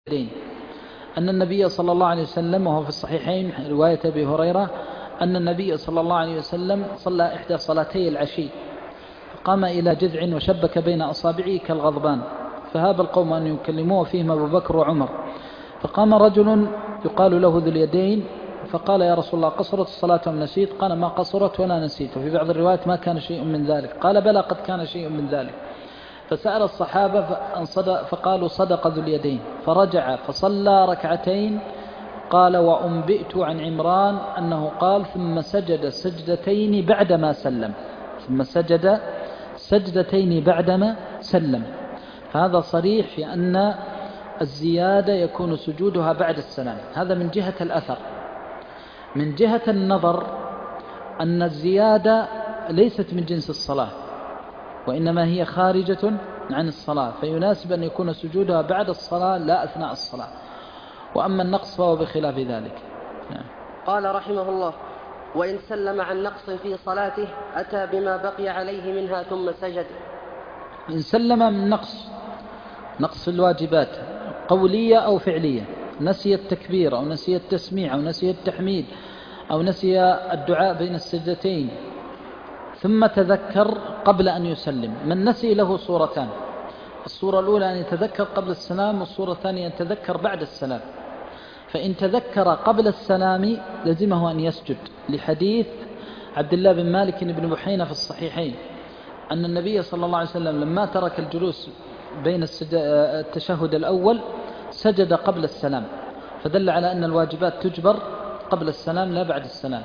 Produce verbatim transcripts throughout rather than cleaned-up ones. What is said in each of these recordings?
أن النبي صلى الله عليه وسلم، وهو في الصحيحين رواية أبي هريرة، أن النبي صلى الله عليه وسلم صلى إحدى صلاتي العشي فقام إلى جذع وشبك بين أصابعه كالغضبان، فهاب القوم أن يكلموه فيهم أبو بكر وعمر، فقام رجل يقال له ذو اليدين فقال: يا رسول الله، قصرت الصلاة أم نسيت؟ قال: ما قصرت ولا نسيت. وفي بعض الروايات: ما كان شيء من ذلك. قال: بلى، قد كان شيء من ذلك. فسأل الصحابة فقالوا: صدق ذو اليدين. فرجع فصلى ركعتين. قال: وأنبئت عن عمران أنه قال: ثم سجد سجدتين بعدما سلم ثم سجد سجدتين بعدما سلم. هذا صريح في أن الزيادة يكون سجودها بعد السلام. هذا من جهة الأثر. من جهة النظر أن الزيادة ليست من جنس الصلاة، وإنما هي خارجة عن الصلاة، فيناسب أن يكون سجودها بعد الصلاة لا أثناء الصلاة. وأما النقص فهو بخلاف ذلك. نعم. قال رحمه الله: وإن سلم عن نقص في صلاته أتى بما بقي عليه منها ثم سجد. إن سلم من نقص نقص الواجبات قولية أو فعلية، نسي التكبير أو نسي التسميع أو نسي التحميد أو نسي الدعاء بين السجدتين ثم تذكر قبل أن يسلم. من نسي له صورتان: الصورة الأولى أن يتذكر قبل السلام، والصورة الثانية أن يتذكر بعد السلام. فإن تذكر قبل السلام لزمه أن يسجد، لحديث عبد الله بن مالك بن بحينة في الصحيحين أن النبي صلى الله عليه وسلم لما ترك الجلوس بين التشهد الأول سجد قبل السلام، فدل على أن الواجبات تجبر قبل السلام لا بعد السلام،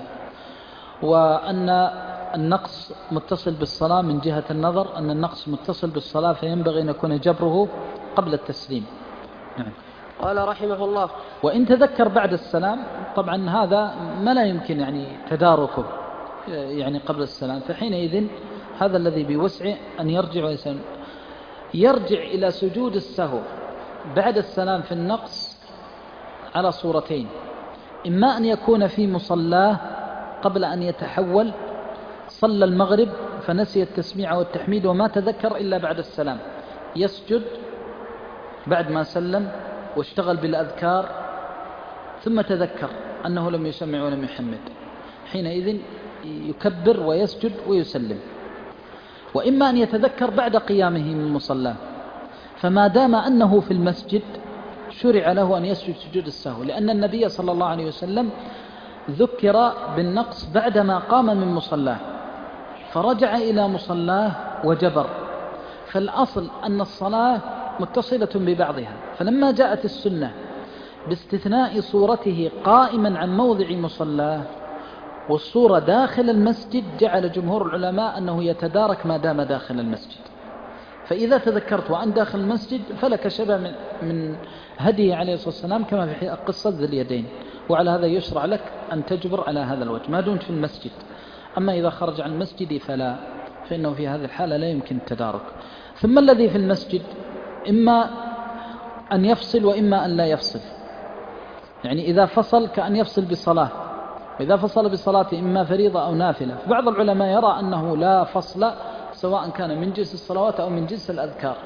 وأن النقص متصل بالصلاة من جهة النظر، أن النقص متصل بالصلاة فينبغي أن يكون جبره قبل التسليم. نعم. قال رحمه الله: وإن تذكر بعد السلام طبعا هذا ما لا يمكن يعني تداركه يعني قبل السلام، فحينئذ هذا الذي بوسعه أن يرجع ويسلم. يرجع إلى سجود السهو بعد السلام في النقص على صورتين: إما أن يكون في مصلاه قبل أن يتحول، صلى المغرب فنسي التسميع والتحميد وما تذكر إلا بعد السلام، يسجد بعد ما سلم واشتغل بالأذكار، ثم تذكر أنه لم يسمع ولم يحمد، حينئذ يكبر ويسجد ويسلم. وإما أن يتذكر بعد قيامه من مصلاه، فما دام أنه في المسجد شرع له أن يسجد سجود السهو، لأن النبي صلى الله عليه وسلم ذكر بالنقص بعدما قام من مصلاه فرجع إلى مصلاه وجبر. فالأصل أن الصلاة متصلة ببعضها، فلما جاءت السنة باستثناء صورته قائما عن موضع مصلاه والصورة داخل المسجد، جعل جمهور العلماء أنه يتدارك ما دام داخل المسجد. فإذا تذكرت وأن داخل المسجد فلك شبه من, من هدي عليه الصلاة والسلام كما في قصة ذي اليدين، وعلى هذا يشرع لك أن تجبر على هذا الوجه ما دمت في المسجد. أما إذا خرج عن المسجد فلا، فإنه في هذه الحالة لا يمكن التدارك. ثم الذي في المسجد إما أن يفصل وإما أن لا يفصل، يعني إذا فصل كأن يفصل بصلاة، وإذا فصل بصلاة إما فريضة أو نافلة. فبعض العلماء يرى أنه لا فصل سواء كان من جنس الصلوات أو من جنس الأذكار،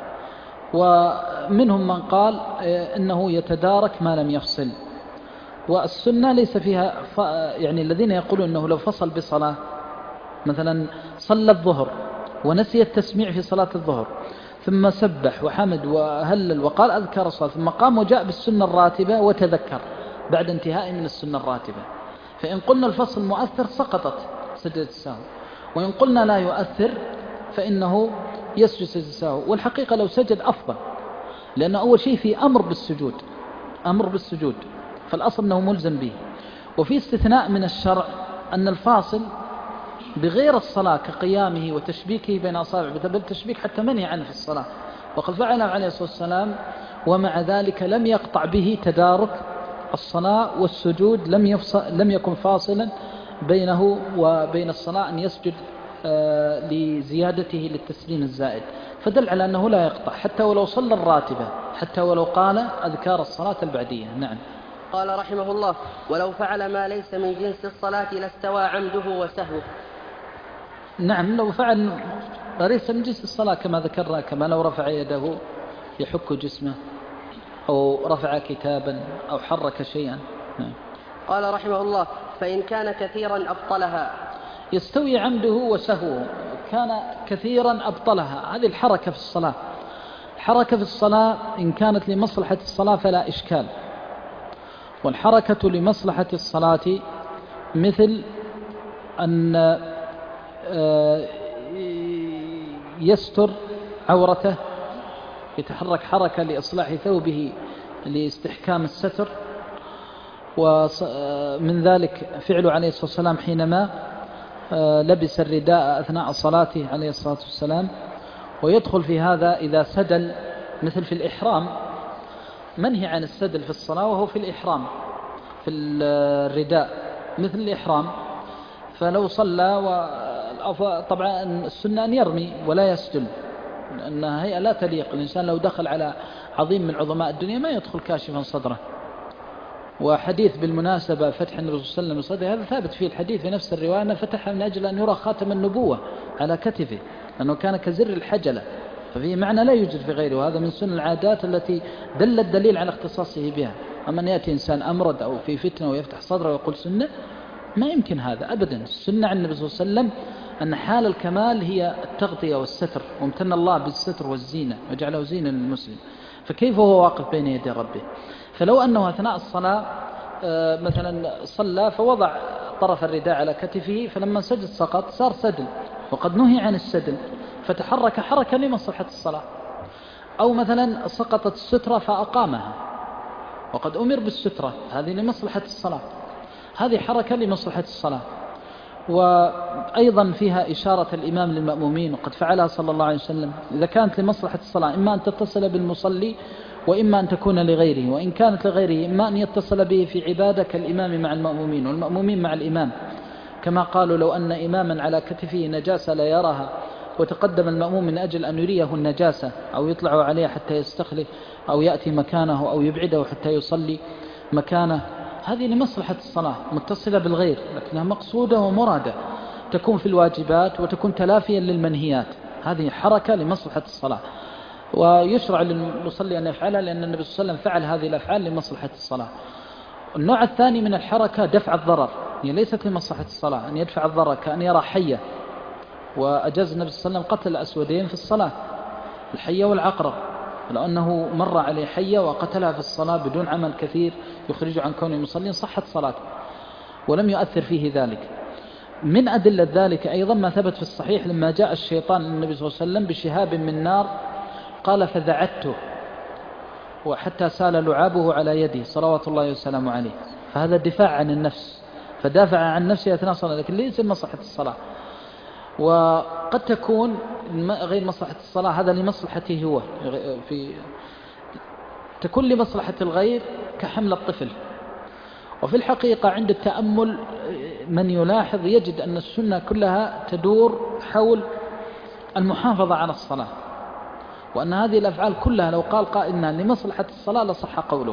ومنهم من قال إنه يتدارك ما لم يفصل. والسنة ليس فيها ف... يعني الذين يقولون أنه لو فصل بصلاة، مثلا صلى الظهر ونسي التسميع في صلاة الظهر ثم سبح وحمد وهلل وقال أذكار الصلاة، ثم قام وجاء بالسنة الراتبة وتذكر بعد انتهاء من السنة الراتبة، فإن قلنا الفصل مؤثر سقطت سجدة السهو، وإن قلنا لا يؤثر فإنه يسجد سجدة السهو. والحقيقة لو سجد أفضل، لأن أول شيء في أمر بالسجود أمر بالسجود فالأصل أنه ملزم به. وفي استثناء من الشرع أن الفاصل بغير الصلاة كقيامه وتشبيكه بين أصابع، بل التشبيك حتى منهي عنه في الصلاة، وقد فعله عليه الصلاة والسلام، ومع ذلك لم يقطع به تدارك الصلاة والسجود، لم, يفصل لم يكن فاصلا بينه وبين الصلاة أن يسجد آه لزيادته للتسليم الزائد، فدل على أنه لا يقطع حتى ولو صلى الراتبة، حتى ولو قال أذكار الصلاة البعدية. نعم. قال رحمه الله: ولو فعل ما ليس من جنس الصلاة لاستوى عمده وسهوه. نعم، لو فعل ليس من جنس الصلاة كما ذكرنا، كما لو رفع يده يحك جسمه أو رفع كتابا أو حرك شيئا. نعم. قال رحمه الله: فإن كان كثيرا أبطلها. يستوي عمده وسهوه. كان كثيرا أبطلها، هذه الحركة في الصلاة. الحركة في الصلاة إن كانت لمصلحة الصلاة فلا إشكال، والحركة لمصلحة الصلاة مثل أن يستر عورته، يتحرك حركة لإصلاح ثوبه لاستحكام الستر. ومن ذلك فعل عليه الصلاة والسلام حينما لبس الرداء أثناء صلاته عليه الصلاة والسلام. ويدخل في هذا إذا سدل، مثل في الإحرام، منهي عن السدل في الصلاة وهو في الإحرام في الرداء مثل الإحرام. فلو صلى، طبعا السنة أن يرمي ولا يسدل، لأنها هي لا تليق. الإنسان لو دخل على عظيم من عظماء الدنيا ما يدخل كاشفا صدره. وحديث بالمناسبة فتح النبي صلى الله عليه وسلم صدره، هذا ثابت فيه الحديث في نفس الرواية أنه فتح من أجل أن يرى خاتم النبوة على كتفه، لأنه كان كزر الحجلة، ففيه معنى لا يوجد في غيره. وهذا من سنن العادات التي دل الدليل على اختصاصه بها. أما أن يأتي إنسان أمرد أو في فتنة ويفتح صدره ويقول سنة، ما يمكن هذا أبدا. السنة عن النبي صلى الله عليه وسلم أن حال الكمال هي التغطية والستر، وامتن الله بالستر والزينة وجعله زينة للمسلم، فكيف هو واقف بين يدي ربه؟ فلو أنه أثناء الصلاة مثلا صلى فوضع طرف الرداء على كتفه، فلما سجد سقط، صار سدل، وقد نهي عن السدل، فتحرك حركة لمصلحة الصلاة. أو مثلا سقطت السترة فأقامها، وقد أمر بالسترة، هذه لمصلحة الصلاة، هذه حركة لمصلحة الصلاة. وأيضا فيها إشارة الإمام للمأمومين، وقد فعلها صلى الله عليه وسلم إذا كانت لمصلحة الصلاة، إما أن تتصل بالمصلي وإما أن تكون لغيره. وإن كانت لغيره إما أن يتصل به في عبادة كالإمام مع المأمومين والمأمومين مع الإمام، كما قالوا لو أن إماما على كتفه نجاسة لا يراها وتقدم المأموم من أجل أن يريه النجاسة أو يطلع عليه حتى يستخلف أو يأتي مكانه أو يبعده حتى يصلي مكانه، هذه لمصلحة الصلاة متصلة بالغير، لكنها مقصودة ومرادة، تكون في الواجبات وتكون تلافيا للمنهيات. هذه حركة لمصلحة الصلاة، ويشرع للمصلي أن يفعلها، لأن النبي صلى الله عليه وسلم فعل هذه الأفعال لمصلحة الصلاة. النوع الثاني من الحركة دفع الضرر، يعني ليست لمصلحة الصلاة، أن يدفع الضرر كأن يرى حية، وأجاز النبي صلى الله عليه وسلم قتل الأسودين في الصلاة، الحية والعقرب، لأنه مر عليه حية وقتلها في الصلاة بدون عمل كثير يخرج عن كونه مصلين، صحت صلاته ولم يؤثر فيه ذلك. من أدلة ذلك أيضا ما ثبت في الصحيح لما جاء الشيطان للنبي صلى الله عليه وسلم بشهاب من نار، قال فذعته وحتى سال لعابه على يده صلوات الله وسلامه عليه، فهذا دفاع عن النفس، فدافع عن نفسه أثناء الصلاة، لكن ليس لمصلحة الصلاة. وقد تكون غير مصلحة الصلاة، هذا لمصلحته هو، في تكون لمصلحة الغير كحمل الطفل. وفي الحقيقة عند التأمل من يلاحظ يجد أن السنة كلها تدور حول المحافظة على الصلاة، وأن هذه الأفعال كلها لو قال قائلنا لمصلحة الصلاة لصح قوله.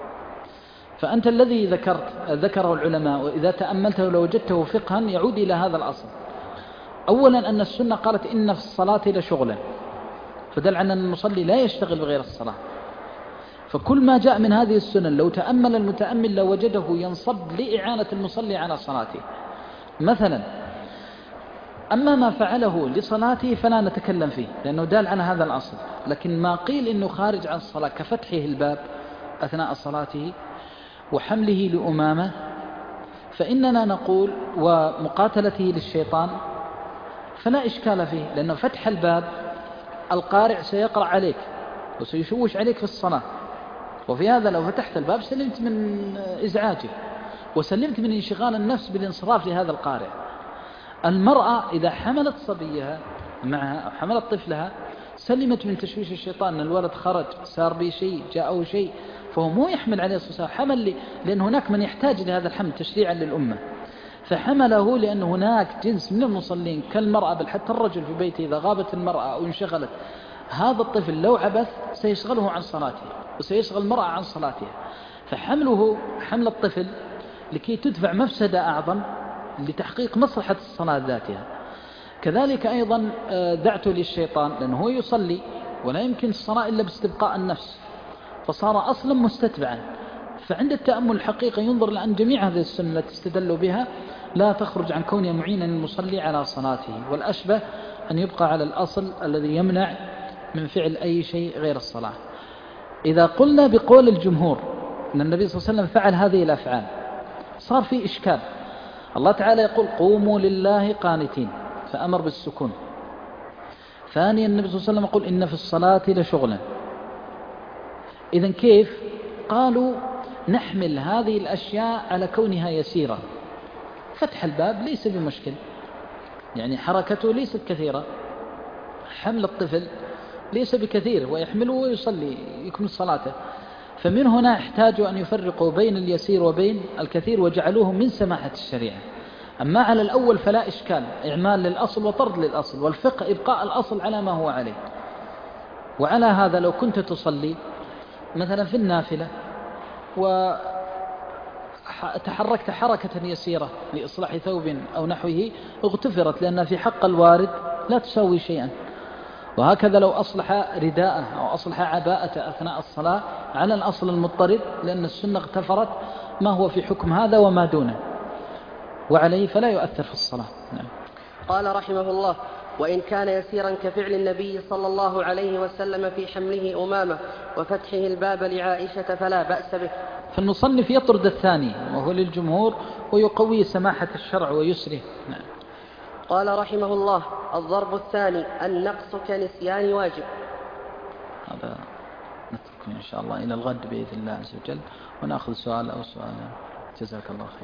فأنت الذي ذكرت ذكره العلماء وإذا تأملته لوجدته فقها يعود إلى هذا الأصل. أولا أن السنة قالت إن في الصلاة لشغلا، فدل على أن المصلي لا يشتغل بغير الصلاة. فكل ما جاء من هذه السنن لو تأمل المتأمل لوجده ينصب لإعانة المصلي على صلاته. مثلا أما ما فعله لصلاته فلا نتكلم فيه لأنه دال على هذا الأصل، لكن ما قيل إنه خارج عن الصلاة كفتحه الباب أثناء صلاته وحمله لأمامة، فإننا نقول ومقاتلته للشيطان فلا إشكال فيه، لأنه فتح الباب القارئ سيقرأ عليك وسيشوش عليك في الصلاة، وفي هذا لو فتحت الباب سلمت من إزعاجه وسلمت من انشغال النفس بالانصراف لهذا القارئ. المرأة إذا حملت صبيها معها أو حملت طفلها سلمت من تشويش الشيطان، أن الولد خرج صار به شيء جاءه شيء، فهو مو يحمل عليه الصلاة حمل لي، لأن هناك من يحتاج لهذا الحمل تشريعا للأمة، فحمله لأن هناك جنس من المصلين كالمرأة، بل حتى الرجل في بيته إذا غابت المرأة أو انشغلت، هذا الطفل لو عبث سيشغله عن صلاته وسيشغل المرأة عن صلاتها، فحمله حمل الطفل لكي تدفع مفسدة أعظم لتحقيق مصلحة الصلاة ذاتها. كذلك أيضا دعته للشيطان، لأنه هو يصلي ولا يمكن الصلاة إلا باستبقاء النفس، فصار أصلا مستتبعا. فعند التأمل الحقيقة ينظر لأن جميع هذه السنة التي استدلوا بها لا تخرج عن كونها معينا المصلي على صلاته، والأشبه أن يبقى على الأصل الذي يمنع من فعل أي شيء غير الصلاة. إذا قلنا بقول الجمهور أن النبي صلى الله عليه وسلم فعل هذه الأفعال صار في إشكال. الله تعالى يقول قوموا لله قانتين فأمر بالسكون. ثانيا النبي صلى الله عليه وسلم يقول إن في الصلاة لشغلا. إذن كيف؟ قالوا نحمل هذه الأشياء على كونها يسيرة. فتح الباب ليس بمشكل، يعني حركته ليست كثيرة، حمل الطفل ليس بكثير ويحمله ويصلي يكمل صلاته. فمن هنا احتاجوا أن يفرقوا بين اليسير وبين الكثير وجعلوه من سماحة الشريعة. أما على الأول فلا إشكال، إعمال للأصل وطرد للأصل، والفقه إبقاء الأصل على ما هو عليه. وعلى هذا لو كنت تصلي مثلا في النافلة وتحركت حركة يسيرة لإصلاح ثوب أو نحوه اغتفرت، لأن في حق الوارد لا تسوي شيئا. وهكذا لو أصلح رداءه أو أصلح عباءته أثناء الصلاة على الأصل المضطرد، لأن السنة اغتفرت ما هو في حكم هذا وما دونه، وعليه فلا يؤثر في الصلاة. نعم. قال رحمه الله: وإن كان يسيرا كفعل النبي صلى الله عليه وسلم في حمله أمامة وفتحه الباب لعائشة فلا بأس به. فالمصنف يطرد الثاني وهو للجمهور ويقوي سماحة الشرع ويسره. نعم. قال رحمه الله: الضرب الثاني النقص كنسيان واجب. هذا نتركه إن شاء الله إلى الغد بإذن الله عز وجل، ونأخذ سؤال أو سؤال. جزاك الله خير.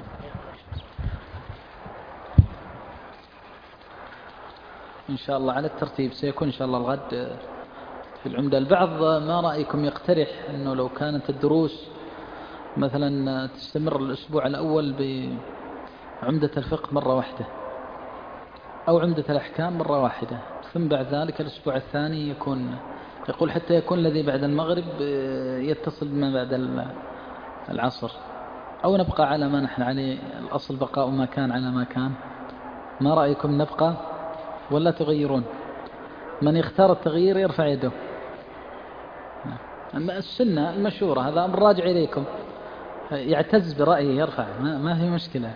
إن شاء الله على الترتيب سيكون إن شاء الله الغد في العمدة. البعض ما رأيكم يقترح أنه لو كانت الدروس مثلا تستمر الأسبوع الأول بعمدة الفقه مرة واحدة أو عمدة الأحكام مرة واحدة، ثم بعد ذلك الأسبوع الثاني يكون، يقول حتى يكون الذي بعد المغرب يتصل بما بعد العصر، أو نبقى على ما نحن عليه، الأصل بقاء ما كان على ما كان. ما رأيكم نبقى ولا تغيرون؟ من يختار التغيير يرفع يده. السنة المشهورة، هذا أمر راجع إليكم، يعتز برأيه يرفع، ما, ما في مشكلة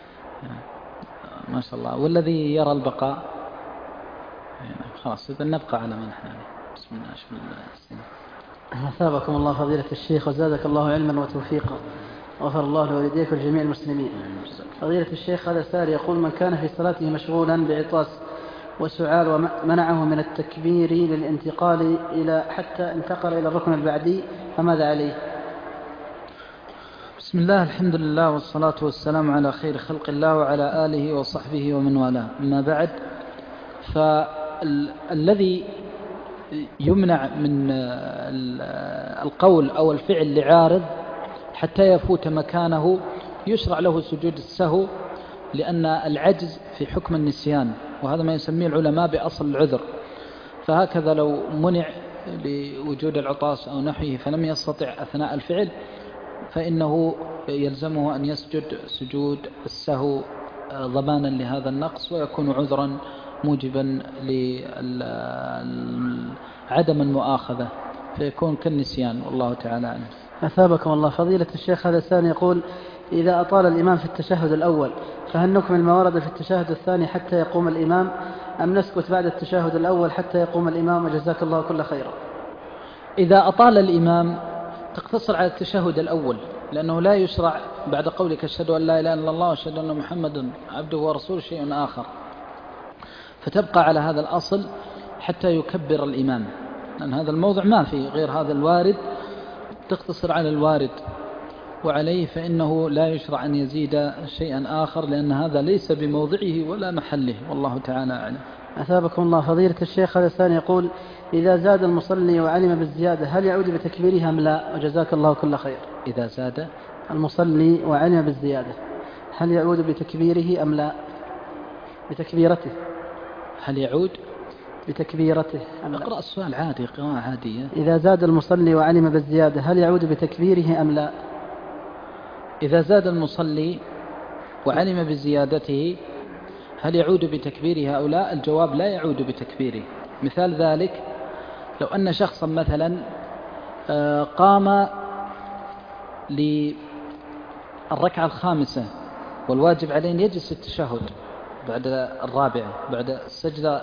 ما شاء الله. والذي يرى البقاء خلاص إذا نبقى على ما نحن عليه. بسم الله الرحمن الرحيم. أثابكم الله فضيلة الشيخ وزادك الله علما وتوفيقا، غفر الله لوالديك ولجميع المسلمين. فضيلة الشيخ هذا سائل يقول: من كان في صلاته مشغولا بعطاس وسعال ومنعه من التكبير للانتقال إلى حتى انتقل إلى الركن البعدي فماذا عليه؟ بسم الله، الحمد لله والصلاة والسلام على خير خلق الله وعلى آله وصحبه ومن والاه. أما بعد، فالذي يمنع من القول أو الفعل لعارض حتى يفوت مكانه يشرع له سجود السهو، لأن العجز في حكم النسيان، وهذا ما يسميه العلماء بأصل العذر. فهكذا لو منع لوجود العطاس أو نحوه فلم يستطع أثناء الفعل فإنه يلزمه أن يسجد سجود السهو ضمانا لهذا النقص، ويكون عذرا موجبا لعدم المؤاخذة، فيكون كالنسيان، والله تعالى عنه. أثابكم الله فضيلة الشيخ هذا الثاني يقول: إذا أطال الإمام في التشهد الأول فهل نكمل ما ورد في التشهد الثاني حتى يقوم الإمام، أم نسكت بعد التشهد الأول حتى يقوم الإمام؟ وجزاك الله كل خير. إذا أطال الإمام تقتصر على التشهد الأول، لأنه لا يشرع بعد قولك أشهد أن لا إله إلا الله وأشهد أن محمدا عبده ورسوله شيء آخر، فتبقى على هذا الأصل حتى يكبر الإمام، لأن هذا الموضع ما في غير هذا الوارد، تقتصر على الوارد، وعليه فإنه لا يشرع أن يزيد شيئا آخر، لأن هذا ليس بموضعه ولا محله، والله تعالى أعلم. أثابكم الله فضيلة الشيخ هذا الثاني يقول: إذا زاد المصلي وعلم بالزيادة هل يعود بتكبيرها أم لا؟ وجزاك الله كل خير. إذا زاد المصلي وعلم بالزيادة هل يعود بتكبيره أم لا؟ بتكبيرته. هل يعود بتكبيرته أم لا؟ أقرأ السؤال عادي، قراءة عادية. إذا زاد المصلي وعلم بالزيادة هل يعود بتكبيره أم لا؟ إذا زاد المصلي وعلم بزيادته هل يعود بتكبيره أو لا؟ الجواب لا يعود بتكبيره. مثال ذلك لو أن شخصا مثلا قام للركعة الخامسة والواجب عليه أن يجلس التشهد بعد الرابعة، بعد السجدة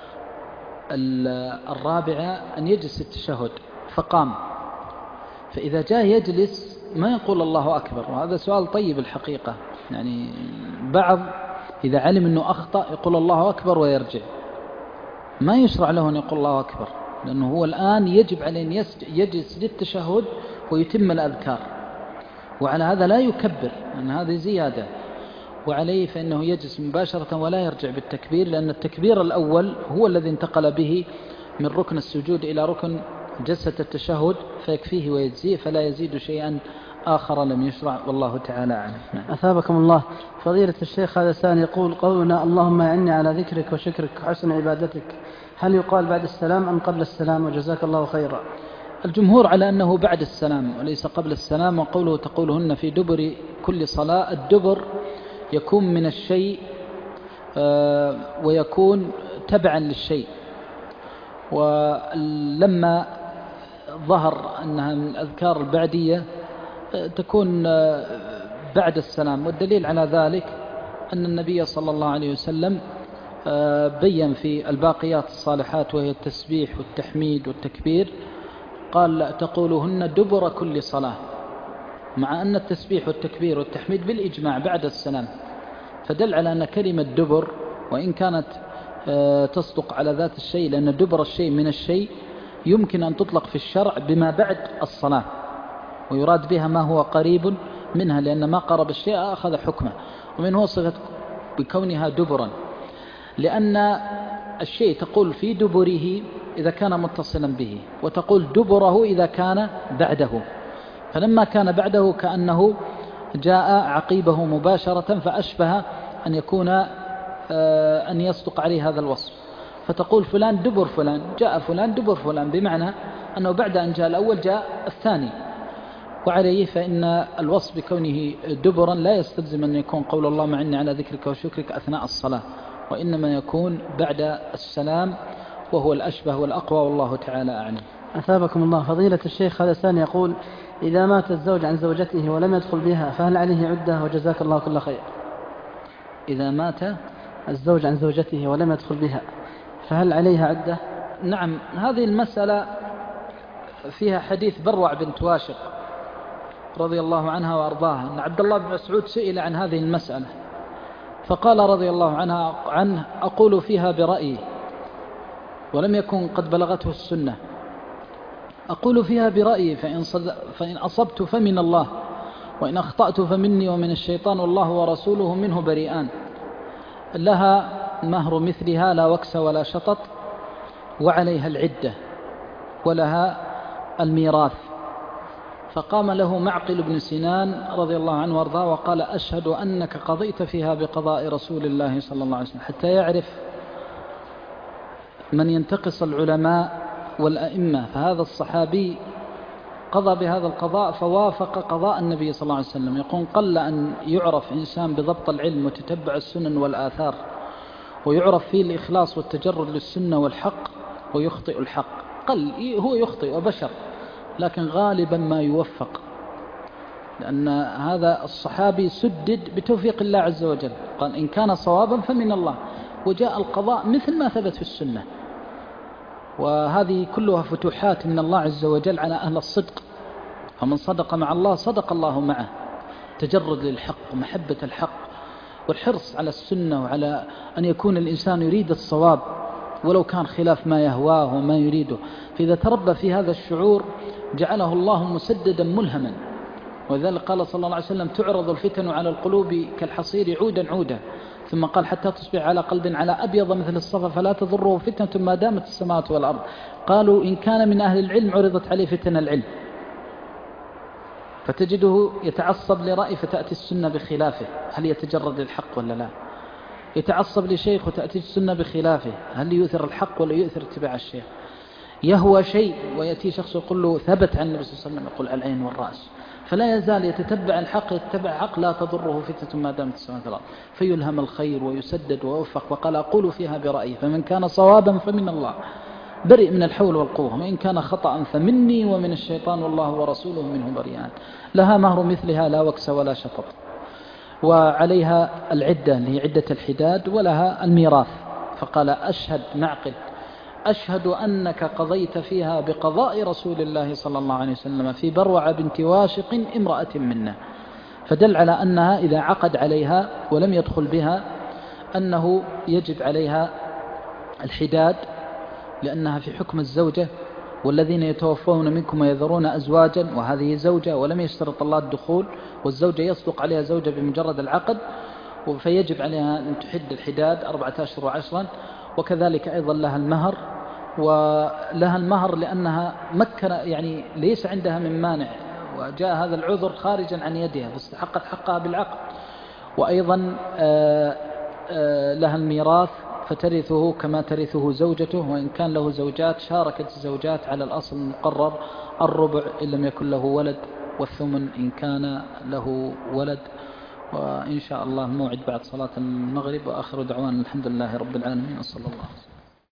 الرابعة أن يجلس التشهد فقام، فإذا جاء يجلس ما يقول الله أكبر. وهذا سؤال طيب الحقيقة، يعني بعض إذا علم أنه أخطأ يقول الله أكبر ويرجع، ما يشرع له أن يقول الله أكبر، لأنه هو الآن يجب عليه أن يجلس للتشهد ويتم الأذكار، وعلى هذا لا يكبر، لأن هذه زيادة، وعليه فإنه يجلس مباشرة ولا يرجع بالتكبير، لأن التكبير الأول هو الذي انتقل به من ركن السجود إلى ركن جلسة التشهد، فيكفيه ويجزيه، فلا يزيد شيئا آخر لم يشرع، والله تعالى أعلم. أثابكم الله. فضيلة الشيخ هذا سان يقول: قولنا اللهم أعني على ذكرك وشكرك وحسن عبادتك، هل يقال بعد السلام أم قبل السلام؟ وجزاك الله خيرا. الجمهور على أنه بعد السلام وليس قبل السلام، وقوله تقولهن في دبر كل صلاة، الدبر يكون من الشيء ويكون تبعا للشيء، ولما ظهر أنها من الأذكار البعدية تكون بعد السلام، والدليل على ذلك أن النبي صلى الله عليه وسلم بين في الباقيات الصالحات وهي التسبيح والتحميد والتكبير، قال تقولهن دبر كل صلاة، مع أن التسبيح والتكبير والتحميد بالإجماع بعد السلام، فدل على أن كلمة دبر وإن كانت تصدق على ذات الشيء، لأن دبر الشيء من الشيء يمكن أن تطلق في الشرع بما بعد الصلاة، ويراد بها ما هو قريب منها، لأن ما قرب الشيء أخذ حكمه، ومن هو صفة بكونها دبرا، لأن الشيء تقول في دبره إذا كان متصلا به، وتقول دبره إذا كان بعده، فلما كان بعده كأنه جاء عقيبه مباشرة، فأشبه أن يكون أن يصدق عليه هذا الوصف، فتقول فلان دبر فلان، جاء فلان دبر فلان، بمعنى أنه بعد أن جاء الأول جاء الثاني، وعليه فإن الوصف بكونه دبرا لا يستلزم أن يكون قول اللهم أعني على ذكرك وشكرك أثناء الصلاة، وإنما يكون بعد السلام، وهو الأشبه والأقوى، والله تعالى أعلم. أثابكم الله. فضيلة الشيخ هذا سان يقول: إذا مات الزوج عن زوجته ولم يدخل بها فهل عليه عدة؟ وجزاك الله كل خير. إذا مات الزوج عن زوجته ولم يدخل بها فهل عليها عدة؟ نعم، هذه المسألة فيها حديث بروع بنت واشق رضي الله عنها وأرضاها، أن عبد الله بن مسعود سئل عن هذه المسألة فقال رضي الله عنها عنه: أقول فيها برأيي، ولم يكن قد بلغته السنة، أقول فيها برأيي، فإن, فإن أصبت فمن الله، وإن أخطأت فمني ومن الشيطان، والله ورسوله منه بريئان، لها مهر مثلها لا وكس ولا شطط، وعليها العدة، ولها الميراث. فقام له معقل بن سنان رضي الله عنه وارضاه وقال: أشهد أنك قضيت فيها بقضاء رسول الله صلى الله عليه وسلم، حتى يعرف من ينتقص العلماء والأئمة، فهذا الصحابي قضى بهذا القضاء فوافق قضاء النبي صلى الله عليه وسلم. يقول: قل أن يعرف إنسان بضبط العلم وتتبع السنن والآثار ويعرف فيه الإخلاص والتجرد للسنة والحق ويخطئ الحق، قل هو يخطئ وبشر، لكن غالبا ما يوفق، لأن هذا الصحابي سدد بتوفيق الله عز وجل، قال: إن كان صوابا فمن الله، وجاء القضاء مثل ما ثبت في السنة. وهذه كلها فتوحات من الله عز وجل على أهل الصدق، فمن صدق مع الله صدق الله معه، تجرد للحق ومحبة الحق والحرص على السنة، وعلى أن يكون الإنسان يريد الصواب ولو كان خلاف ما يهواه وما يريده، فإذا تربى في هذا الشعور جعله الله مسددا ملهما. وذلك قال صلى الله عليه وسلم: تعرض الفتن على القلوب كالحصير عودا عودا، ثم قال: حتى تصبح على قلب على أبيض مثل الصفا فلا تضره فتنة ما دامت السماوات والأرض. قالوا: إن كان من أهل العلم عرضت عليه فتن العلم، فتجده يتعصب لرأي فتأتي السنة بخلافه، هل يتجرد للحق ولا لا؟ يتعصب لشيخ وتأتي السنة بخلافه، هل يؤثر الحق ولا يؤثر اتباع الشيخ؟ يهوى شيء ويأتي شخص يقول له ثبت عن النبي صلى الله عليه وسلم، يقول: العين والرأس. فلا يزال يتتبع الحق، يتبع حق لا تضره فتنة ما دامت السماوات والأرض، فيلهم الخير ويسدد ويوفق. وقال: أقول فيها برأيي، فمن كان صوابا فمن الله، برئ من الحول والقوة، وإن كان خطأ فمني ومن الشيطان والله ورسوله منه بريئان. لها مهر مثلها لا وكس ولا شطط، وعليها العدة اللي هي عدة الحداد، ولها الميراث. فقال أشهد معقل أشهد أنك قضيت فيها بقضاء رسول الله صلى الله عليه وسلم في بروع بنت واشق امرأة منا، فدل على أنها إذا عقد عليها ولم يدخل بها أنه يجب عليها الحداد، لأنها في حكم الزوجة، والذين يتوفون منكم ويذرون أزواجا، وهذه زوجة ولم يشترط الله الدخول، والزوجة يصدق عليها زوجة بمجرد العقد، فيجب عليها أن تحد الحداد أربعة أشهر وعشرا. وكذلك أيضا لها المهر، ولها المهر لأنها مكن يعني ليس عندها من مانع، وجاء هذا العذر خارجا عن يدها فاستحقت حقها بالعقد. وأيضا لها الميراث فترثه كما ترثه زوجته، وإن كان له زوجات شاركت الزوجات على الأصل المقرر الربع إن لم يكن له ولد، والثمن إن كان له ولد. وإن شاء الله الموعد بعد صلاة المغرب، وآخر دعوانا الحمد لله رب العالمين، وصلى الله عليه وسلم.